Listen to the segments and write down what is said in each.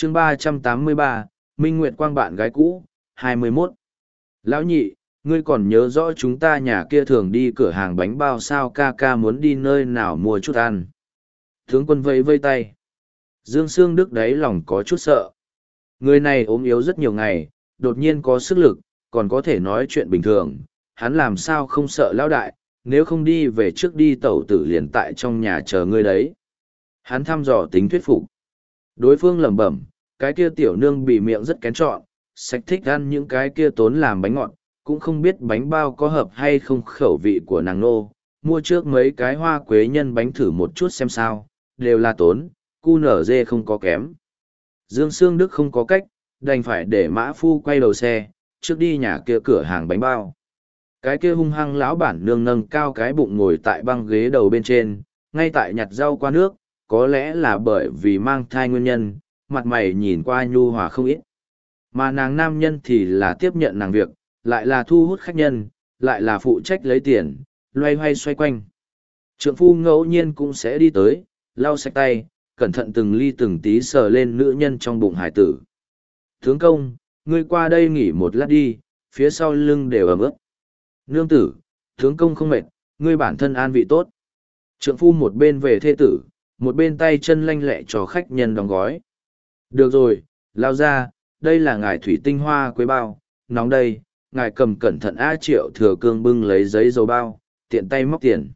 chương 383, Minh Nguyệt Quang bạn gái cũ, 21. Lão nhị, ngươi còn nhớ rõ chúng ta nhà kia thường đi cửa hàng bánh bao sao, ca ca muốn đi nơi nào mua chút ăn. Tướng quân vẫy vây tay. Dương Sương Đức đáy lòng có chút sợ. Người này ốm yếu rất nhiều ngày, đột nhiên có sức lực, còn có thể nói chuyện bình thường. Hắn làm sao không sợ lão đại, nếu không đi về trước đi tẩu tử liền tại trong nhà chờ ngươi đấy. Hắn thăm dò tính thuyết phục. Đối phương lẩm bẩm, cái kia tiểu nương bị miệng rất kén chọn, sạch thích ăn những cái kia tốn làm bánh ngọt, cũng không biết bánh bao có hợp hay không khẩu vị của nàng nô. Mua trước mấy cái hoa quế nhân bánh thử một chút xem sao, đều là tốn, cu nở dê không có kém. Dương Sương Đức không có cách, đành phải để mã phu quay đầu xe, trước đi nhà kia cửa hàng bánh bao. Cái kia hung hăng lão bản nương nâng cao cái bụng ngồi tại băng ghế đầu bên trên, ngay tại nhặt rau qua nước, có lẽ là bởi vì mang thai nguyên nhân, mặt mày nhìn qua nhu hòa không ít. Mà nàng nam nhân thì là tiếp nhận nàng việc, lại là thu hút khách nhân, lại là phụ trách lấy tiền, loay hoay xoay quanh. Trượng phu ngẫu nhiên cũng sẽ đi tới, lau sạch tay, cẩn thận từng ly từng tí sờ lên nữ nhân trong bụng hải tử. Tướng công, ngươi qua đây nghỉ một lát đi, phía sau lưng đều ẩm ướt. Nương tử, tướng công không mệt, ngươi bản thân an vị tốt. Trượng phu một bên về thê tử, một bên tay chân lanh lẹ cho khách nhân đóng gói. Được rồi, lao ra, đây là ngài thủy tinh hoa quế bao, nóng đây, ngài cầm cẩn thận A Triệu Thừa Cương bưng lấy giấy dầu bao, tiện tay móc tiền.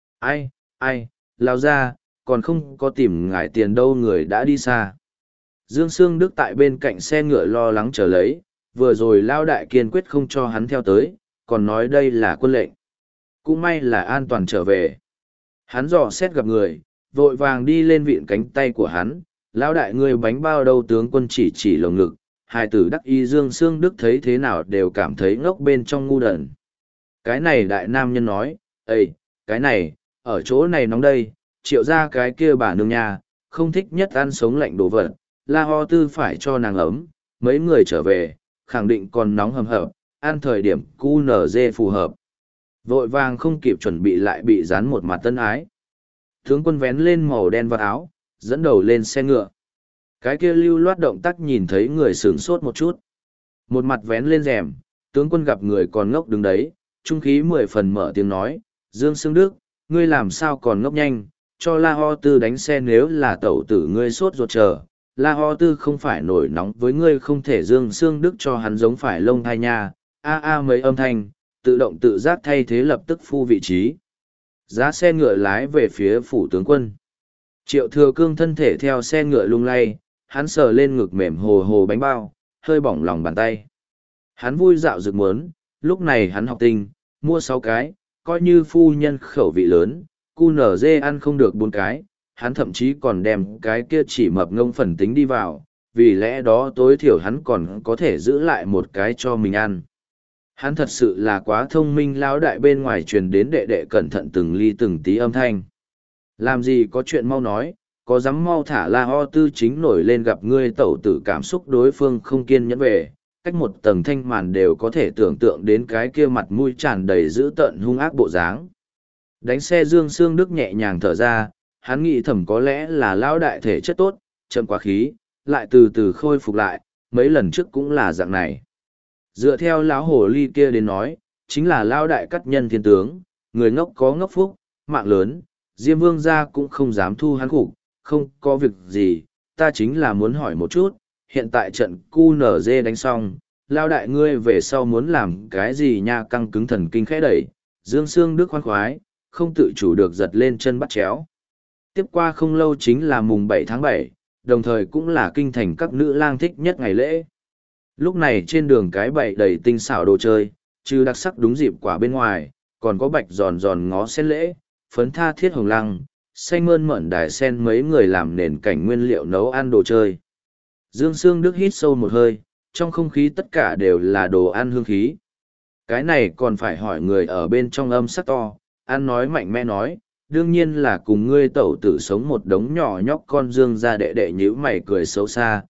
Ai, lao ra, còn không có tìm ngài tiền đâu, người đã đi xa. Dương Sương Đức tại bên cạnh xe ngựa lo lắng chờ lấy, vừa rồi lao đại kiên quyết không cho hắn theo tới, còn nói đây là quân lệnh. Cũng may là an toàn trở về. Hắn dò xét gặp người, vội vàng đi lên vịn cánh tay của hắn, lão đại người bánh bao đâu, tướng quân chỉ lồng ngực. Hai tử đắc y Dương Sương Đức thấy thế nào đều cảm thấy ngốc bên trong ngu đần. Cái này đại nam nhân nói, ây, cái này, ở chỗ này nóng đây, Triệu ra cái kia bà nương nhà, không thích nhất ăn sống lạnh đồ vật, La Ho Tư phải cho nàng ấm, mấy người trở về, khẳng định còn nóng hầm hập, ăn thời điểm QNZ phù hợp. Vội vàng không kịp chuẩn bị lại bị dán một mặt tân ái. Tướng quân vén lên màu đen vào áo, dẫn đầu lên xe ngựa. Cái kia lưu loát động tác nhìn thấy người sửng sốt một chút. Một mặt vén lên rèm, tướng quân gặp người còn ngốc đứng đấy, trung khí 10 phần mở tiếng nói, Dương Sương Đức, ngươi làm sao còn ngốc nhanh, cho La Ho Tư đánh xe, nếu là tẩu tử ngươi sốt ruột chờ. La Ho Tư không phải nổi nóng với ngươi, không thể. Dương Sương Đức cho hắn giống phải lông thai nha, mấy âm thanh, tự động tự giác thay thế lập tức phu vị trí. Giá xe ngựa lái về phía phủ tướng quân. Triệu Thừa Cương thân thể theo xe ngựa lung lay, hắn sờ lên ngực mềm hồ hồ bánh bao, hơi bỏng lòng bàn tay. Hắn vui dạo rực muốn, lúc này hắn học tinh, mua 6 cái, coi như phu nhân khẩu vị lớn, QNZ ăn không được 4 cái, hắn thậm chí còn đem cái kia chỉ mập ngông phần tính đi vào, vì lẽ đó tối thiểu hắn còn có thể giữ lại một cái cho mình ăn. Hắn thật sự là quá thông minh. Lão đại bên ngoài truyền đến đệ đệ cẩn thận từng ly từng tí âm thanh. Làm gì có chuyện mau nói, có dám mau thả La Ho Tư chính nổi lên gặp ngươi tẩu tử, cảm xúc đối phương không kiên nhẫn về, cách một tầng thanh màn đều có thể tưởng tượng đến cái kia mặt mũi tràn đầy dữ tợn hung ác bộ dáng. Đánh xe Dương Sương Đức nhẹ nhàng thở ra, hắn nghĩ thầm có lẽ là lão đại thể chất tốt, chậm quá khí, lại từ từ khôi phục lại, mấy lần trước cũng là dạng này. Dựa theo lão hồ ly kia đến nói, chính là lão đại cắt nhân thiên tướng, người ngốc có ngốc phúc, mạng lớn, Diêm Vương gia cũng không dám thu hắn cục, không có việc gì, ta chính là muốn hỏi một chút, hiện tại trận QNZ đánh xong, lão đại ngươi về sau muốn làm cái gì nha? Căng cứng thần kinh khẽ đẩy, Dương Sương Đức khoan khoái, không tự chủ được giật lên chân bắt chéo. Tiếp qua không lâu chính là mùng 7 tháng 7, đồng thời cũng là kinh thành các nữ lang thích nhất ngày lễ. Lúc này trên đường cái bày đầy tinh xảo đồ chơi, trừ đặc sắc đúng dịp quả bên ngoài, còn có bạch giòn giòn ngó sen lễ, phấn tha thiết hồng lăng, xanh mơn mởn đài sen, mấy người làm nền cảnh nguyên liệu nấu ăn đồ chơi. Dương Sương Đức hít sâu một hơi, trong không khí tất cả đều là đồ ăn hương khí. Cái này còn phải hỏi người ở bên trong âm sắc to, ăn nói mạnh mẽ nói, đương nhiên là cùng ngươi tẩu tử sống một đống nhỏ nhóc con. Dương ra đệ đệ nhíu mày cười xấu xa,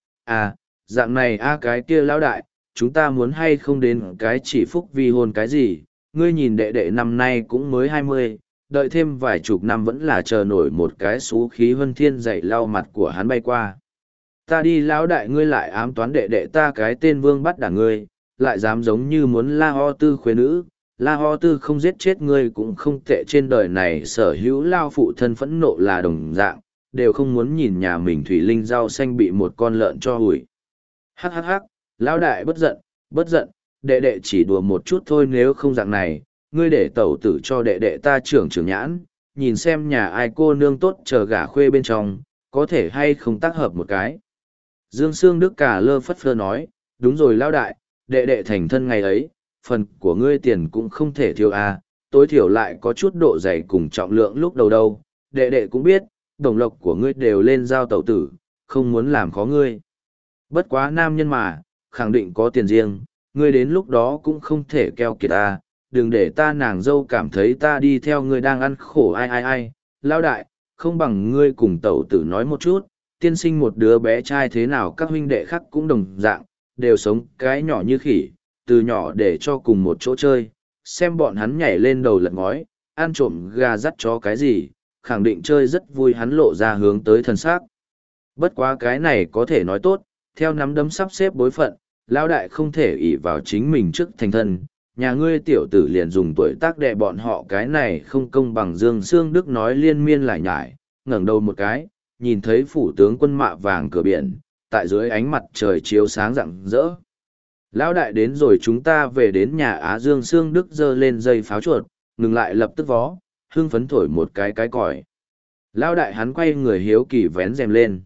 dạng này cái kia lão đại, chúng ta muốn hay không đến cái chỉ phúc vi hôn cái gì, ngươi nhìn đệ đệ năm nay cũng mới 20, đợi thêm vài chục năm vẫn là chờ nổi một cái xú khí huân thiên dậy lau mặt của hắn bay qua. ta đi lão đại ngươi lại ám toán đệ đệ ta cái tên Vương bắt đả ngươi, lại dám giống như muốn La Ho Tư khuê nữ. La Ho Tư không giết chết ngươi cũng không tệ, trên đời này sở hữu lao phụ thân phẫn nộ là đồng dạng, đều không muốn nhìn nhà mình thủy linh rau xanh bị một con lợn cho hủi. Hắc hắc hắc, lão đại bất giận, đệ đệ chỉ đùa một chút thôi, nếu không dạng này, ngươi để tẩu tử cho đệ đệ ta trưởng nhãn, nhìn xem nhà ai cô nương tốt chờ gả khuê bên trong, có thể hay không tác hợp một cái. Dương Sương Đức cả lơ phất phơ nói, đúng rồi lão đại, đệ đệ thành thân ngày ấy, phần của ngươi tiền cũng không thể thiếu à, tối thiểu lại có chút độ dày cùng trọng lượng lúc đầu đâu, đệ đệ cũng biết, đồng lộc của ngươi đều lên giao tẩu tử, không muốn làm khó ngươi. Bất quá nam nhân mà, khẳng định có tiền riêng, ngươi đến lúc đó cũng không thể keo kiệt à, đừng để ta nàng dâu cảm thấy ta đi theo ngươi đang ăn khổ ai, lão đại, không bằng ngươi cùng tẩu tử nói một chút, tiên sinh một đứa bé trai thế nào các huynh đệ khác cũng đồng dạng, đều sống cái nhỏ như khỉ, từ nhỏ để cho cùng một chỗ chơi, xem bọn hắn nhảy lên đầu lật ngói, ăn trộm gà dắt chó cái gì, khẳng định chơi rất vui, hắn lộ ra hướng tới thần sắc. Bất quá cái này có thể nói tốt, theo nắm đấm sắp xếp bối phận, lão đại không thể ỷ vào chính mình trước thành thân, nhà ngươi tiểu tử liền dùng tuổi tác đè bọn họ, cái này không công bằng. Dương Sương Đức nói liên miên lại nhải, ngẩng đầu một cái, nhìn thấy phủ tướng quân mạ vàng cửa biển, tại dưới ánh mặt trời chiếu sáng rạng rỡ. Lão đại đến rồi, chúng ta về đến nhà Á. Dương Sương Đức giơ lên dây pháo chuột, ngừng lại lập tức vó, hưng phấn thổi một cái còi. Lão đại hắn quay người hiếu kỳ vén rèm lên.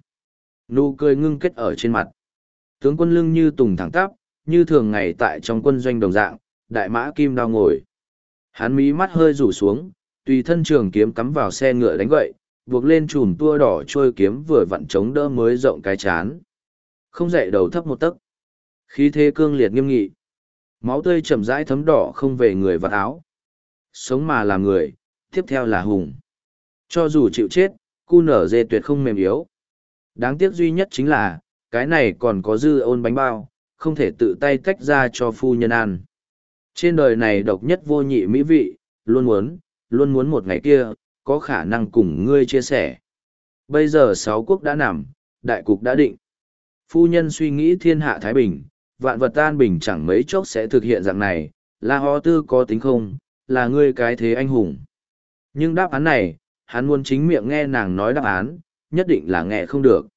Nụ cười ngưng kết ở trên mặt. Tướng quân lưng như tùng thẳng tắp, như thường ngày tại trong quân doanh đồng dạng, đại mã kim đao ngồi. Hắn mí mắt hơi rủ xuống, tùy thân trường kiếm cắm vào xe ngựa đánh gậy, buộc lên chùm tua đỏ trôi kiếm vừa vặn chống đỡ mới rộng cái chán. Không dậy đầu thấp một tấc. Khí thế cương liệt nghiêm nghị. Máu tươi chậm rãi thấm đỏ không về người vạt áo. Sống mà làm người, tiếp theo là hùng. Cho dù chịu chết, cu nở dê tuyệt không mềm yếu. Đáng tiếc duy nhất chính là, cái này còn có dư ôn bánh bao, không thể tự tay tách ra cho phu nhân ăn. Trên đời này độc nhất vô nhị mỹ vị, luôn muốn một ngày kia, có khả năng cùng ngươi chia sẻ. Bây giờ 6 quốc đã nằm, đại cục đã định. Phu nhân suy nghĩ thiên hạ thái bình, vạn vật an bình chẳng mấy chốc sẽ thực hiện dạng này, La Ho Tư có tính không, là ngươi cái thế anh hùng. Nhưng đáp án này, hắn muốn chính miệng nghe nàng nói đáp án, nhất định là nghe không được.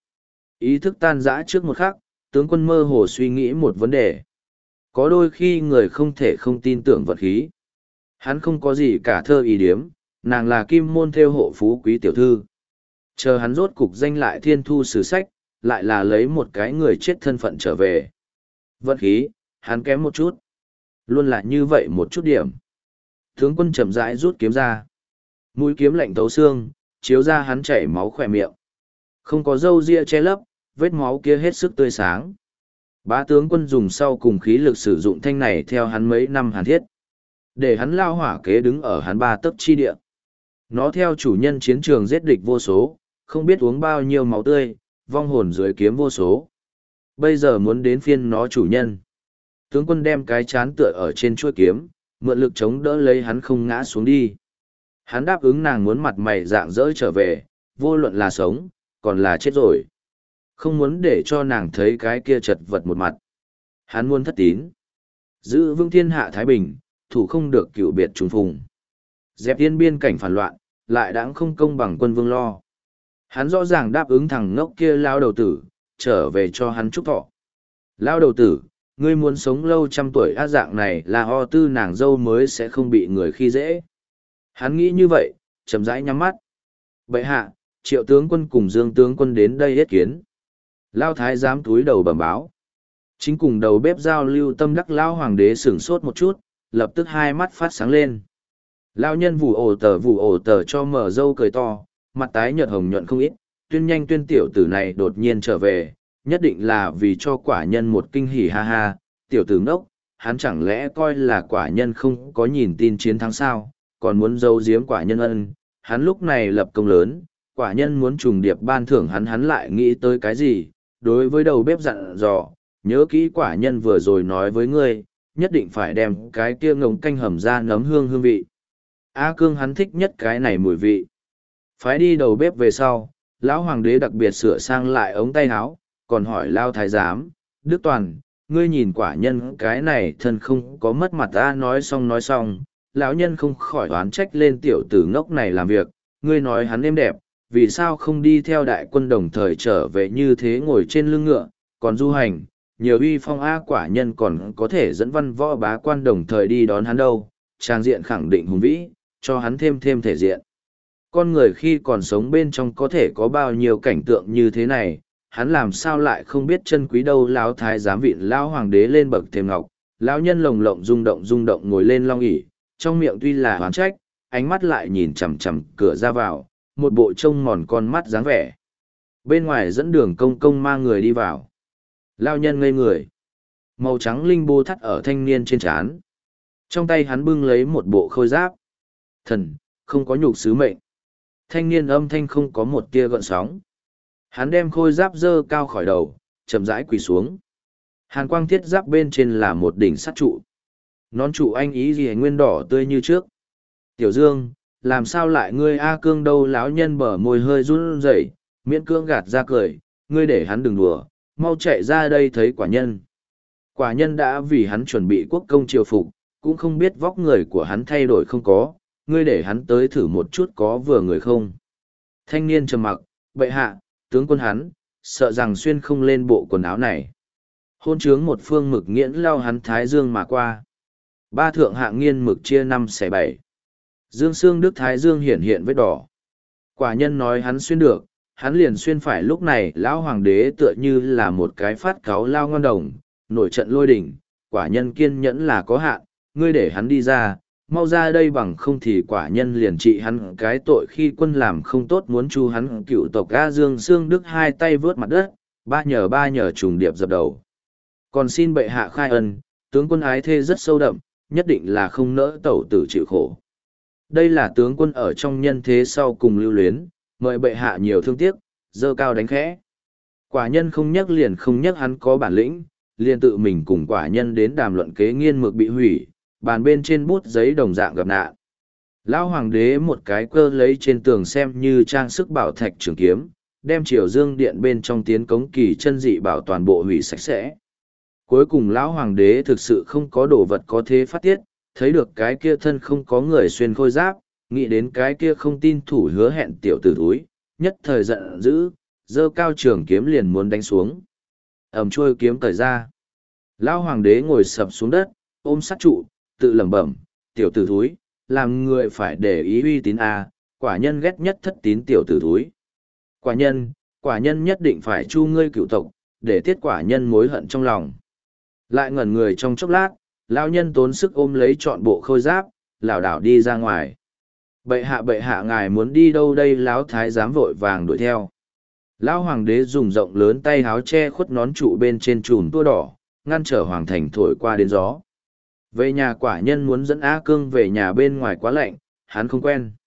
Ý thức tan rã trước một khắc, tướng quân mơ hồ suy nghĩ một vấn đề. Có đôi khi người không thể không tin tưởng vật khí. Hắn không có gì cả thơ ý điếm, nàng là kim môn theo hộ phú quý tiểu thư. Chờ hắn rốt cục danh lại thiên thu sử sách, lại là lấy một cái người chết thân phận trở về. Vận khí, hắn kém một chút. Luôn là như vậy một chút điểm. Tướng quân chậm rãi rút kiếm ra. Mũi kiếm lạnh thấu xương, chiếu ra hắn chảy máu khỏe miệng. Không có râu ria che lấp, vết máu kia hết sức tươi sáng. Bá tướng quân dùng sau cùng khí lực sử dụng thanh này theo hắn mấy năm hàn thiết. Để hắn lao hỏa kế đứng ở hắn 3 tấc chi địa. Nó theo chủ nhân chiến trường giết địch vô số, không biết uống bao nhiêu máu tươi, vong hồn dưới kiếm vô số. Bây giờ muốn đến phiên nó chủ nhân. Tướng quân đem cái chán tựa ở trên chuôi kiếm, mượn lực chống đỡ lấy hắn không ngã xuống đi. Hắn đáp ứng nàng muốn mặt mày rạng rỡ trở về, vô luận là sống, còn là chết rồi. Không muốn để cho nàng thấy cái kia chật vật một mặt. Hắn muốn thất tín. Giữ vững thiên hạ Thái Bình, thủ không được cựu biệt trùng phùng. Dẹp yên biên cảnh phản loạn, lại đáng không công bằng quân Vương Lo. Hắn rõ ràng đáp ứng thằng ngốc kia lao đầu tử, trở về cho hắn chúc thọ. Lao đầu tử, ngươi muốn sống lâu 100 tuổi á, dạng này là Ho Tư nàng dâu mới sẽ không bị người khi dễ. Hắn nghĩ như vậy, chậm rãi nhắm mắt. Bệ hạ, Triệu tướng quân cùng Dương tướng quân đến đây yết kiến. Lao thái giám túi đầu bẩm báo. Chính cùng đầu bếp giao lưu tâm đắc lao hoàng đế sửng sốt một chút, lập tức hai mắt phát sáng lên. Lao nhân vụ ổ tờ cho mở dâu cười to, mặt tái nhợt hồng nhuận không ít, tuyên nhanh tuyên tiểu tử này đột nhiên trở về, nhất định là vì cho quả nhân một kinh hỉ ha ha, tiểu tử ngốc, hắn chẳng lẽ coi là quả nhân không có nhìn tin chiến thắng sao, còn muốn giấu giếm quả nhân ân, hắn lúc này lập công lớn, quả nhân muốn trùng điệp ban thưởng hắn lại nghĩ tới cái gì, đối với đầu bếp dặn dò, nhớ kỹ quả nhân vừa rồi nói với ngươi, nhất định phải đem cái kia ngồng canh hầm ra nấm hương vị. A Cương hắn thích nhất cái này mùi vị. Phái đi đầu bếp về sau, lão hoàng đế đặc biệt sửa sang lại ống tay áo, còn hỏi Lao Thái Giám, Đức Toàn, ngươi nhìn quả nhân cái này thân không có mất mặt ta. Nói xong, lão nhân không khỏi oán trách lên tiểu tử ngốc này làm việc, ngươi nói hắn êm đẹp, vì sao không đi theo đại quân đồng thời trở về như thế ngồi trên lưng ngựa, còn du hành, nhiều uy phong a. Quả nhân còn có thể dẫn văn võ bá quan đồng thời đi đón hắn đâu, trang diện khẳng định hùng vĩ, cho hắn thêm thể diện. Con người khi còn sống bên trong có thể có bao nhiêu cảnh tượng như thế này, hắn làm sao lại không biết chân quý đâu. Lão thái giám vịn lão hoàng đế lên bậc thềm ngọc, lão nhân lồng lộng rung động ngồi lên long ỷ, trong miệng tuy là oán trách, ánh mắt lại nhìn chằm chằm cửa ra vào, một bộ trông mòn con mắt dáng vẻ. Bên ngoài dẫn đường công công mang người đi vào. Lão nhân ngây người, màu trắng linh bô thắt ở thanh niên trên trán, trong tay hắn bưng lấy một bộ khôi giáp. Thần, không có nhục sứ mệnh. Thanh niên âm thanh không có một tia gợn sóng. Hắn đem khôi giáp dơ cao khỏi đầu, chậm rãi quỳ xuống. Hàn quang thiết giáp bên trên là một đỉnh sắt trụ. Nón trụ anh ý gì nguyên đỏ tươi như trước. Tiểu Dương, làm sao lại ngươi A Cương đâu? Lão nhân bờ môi hơi run rẩy, miễn cưỡng gạt ra cười, ngươi để hắn đừng đùa, mau chạy ra đây thấy quả nhân. Quả nhân đã vì hắn chuẩn bị quốc công triều phục, cũng không biết vóc người của hắn thay đổi không có, ngươi để hắn tới thử một chút có vừa người không. Thanh niên trầm mặc, bệ hạ, tướng quân hắn, sợ rằng xuyên không lên bộ quần áo này. Hôn trướng một phương mực nghiễn lao hắn thái dương mà qua. Ba thượng hạng nghiên mực chia 5/7. Dương xương đức thái dương hiện vết đỏ. Quả nhân nói hắn xuyên được, hắn liền xuyên phải. Lúc này lão hoàng đế tựa như là một cái phát cáo lao ngon đồng, nổi trận lôi đỉnh. Quả nhân kiên nhẫn là có hạn, ngươi để hắn đi ra, mau ra đây, bằng không thì quả nhân liền trị hắn cái tội khi quân làm không tốt muốn chu hắn cựu tộc. A Dương xương đức hai tay vớt mặt đất, ba nhờ trùng điệp dập đầu. Còn xin bệ hạ khai ân, tướng quân ái thê rất sâu đậm, nhất định là không nỡ tẩu tử chịu khổ. Đây là tướng quân ở trong nhân thế sau cùng lưu luyến, mời bệ hạ nhiều thương tiếc, dơ cao đánh khẽ. Quả nhân không nhắc liền không nhắc hắn có bản lĩnh, liền tự mình cùng quả nhân đến đàm luận kế nghiên mực bị hủy, bàn bên trên bút giấy đồng dạng gặp nạn. Lão hoàng đế một cái cơ lấy trên tường xem như trang sức bảo thạch trường kiếm, đem Triều Dương điện bên trong tiến cống kỳ chân dị bảo toàn bộ hủy sạch sẽ. Cuối cùng lão hoàng đế thực sự không có đồ vật có thế phát tiết, thấy được cái kia thân không có người xuyên khôi giáp, nghĩ đến cái kia không tin thủ hứa hẹn tiểu tử thúi, nhất thời giận dữ, giơ cao trường kiếm liền muốn đánh xuống. Ầm chuôi kiếm cởi ra. Lão hoàng đế ngồi sập xuống đất, ôm sát trụ, tự lẩm bẩm, tiểu tử thúi, làm người phải để ý uy tín a, quả nhân ghét nhất thất tín tiểu tử thúi. Quả nhân nhất định phải chu ngươi cựu tộc, để tiết quả nhân mối hận trong lòng. Lại ngẩn người trong chốc lát, lão nhân tốn sức ôm lấy trọn bộ khôi giáp, lảo đảo đi ra ngoài. Bệ hạ ngài muốn đi đâu đây? Lão thái giám vội vàng đuổi theo. Lão hoàng đế dùng rộng lớn tay háo che khuất nón trụ bên trên chùm tua đỏ, ngăn trở hoàng thành thổi qua đến gió. Về nhà quả nhân muốn dẫn A Cương về nhà bên ngoài quá lạnh, hắn không quen.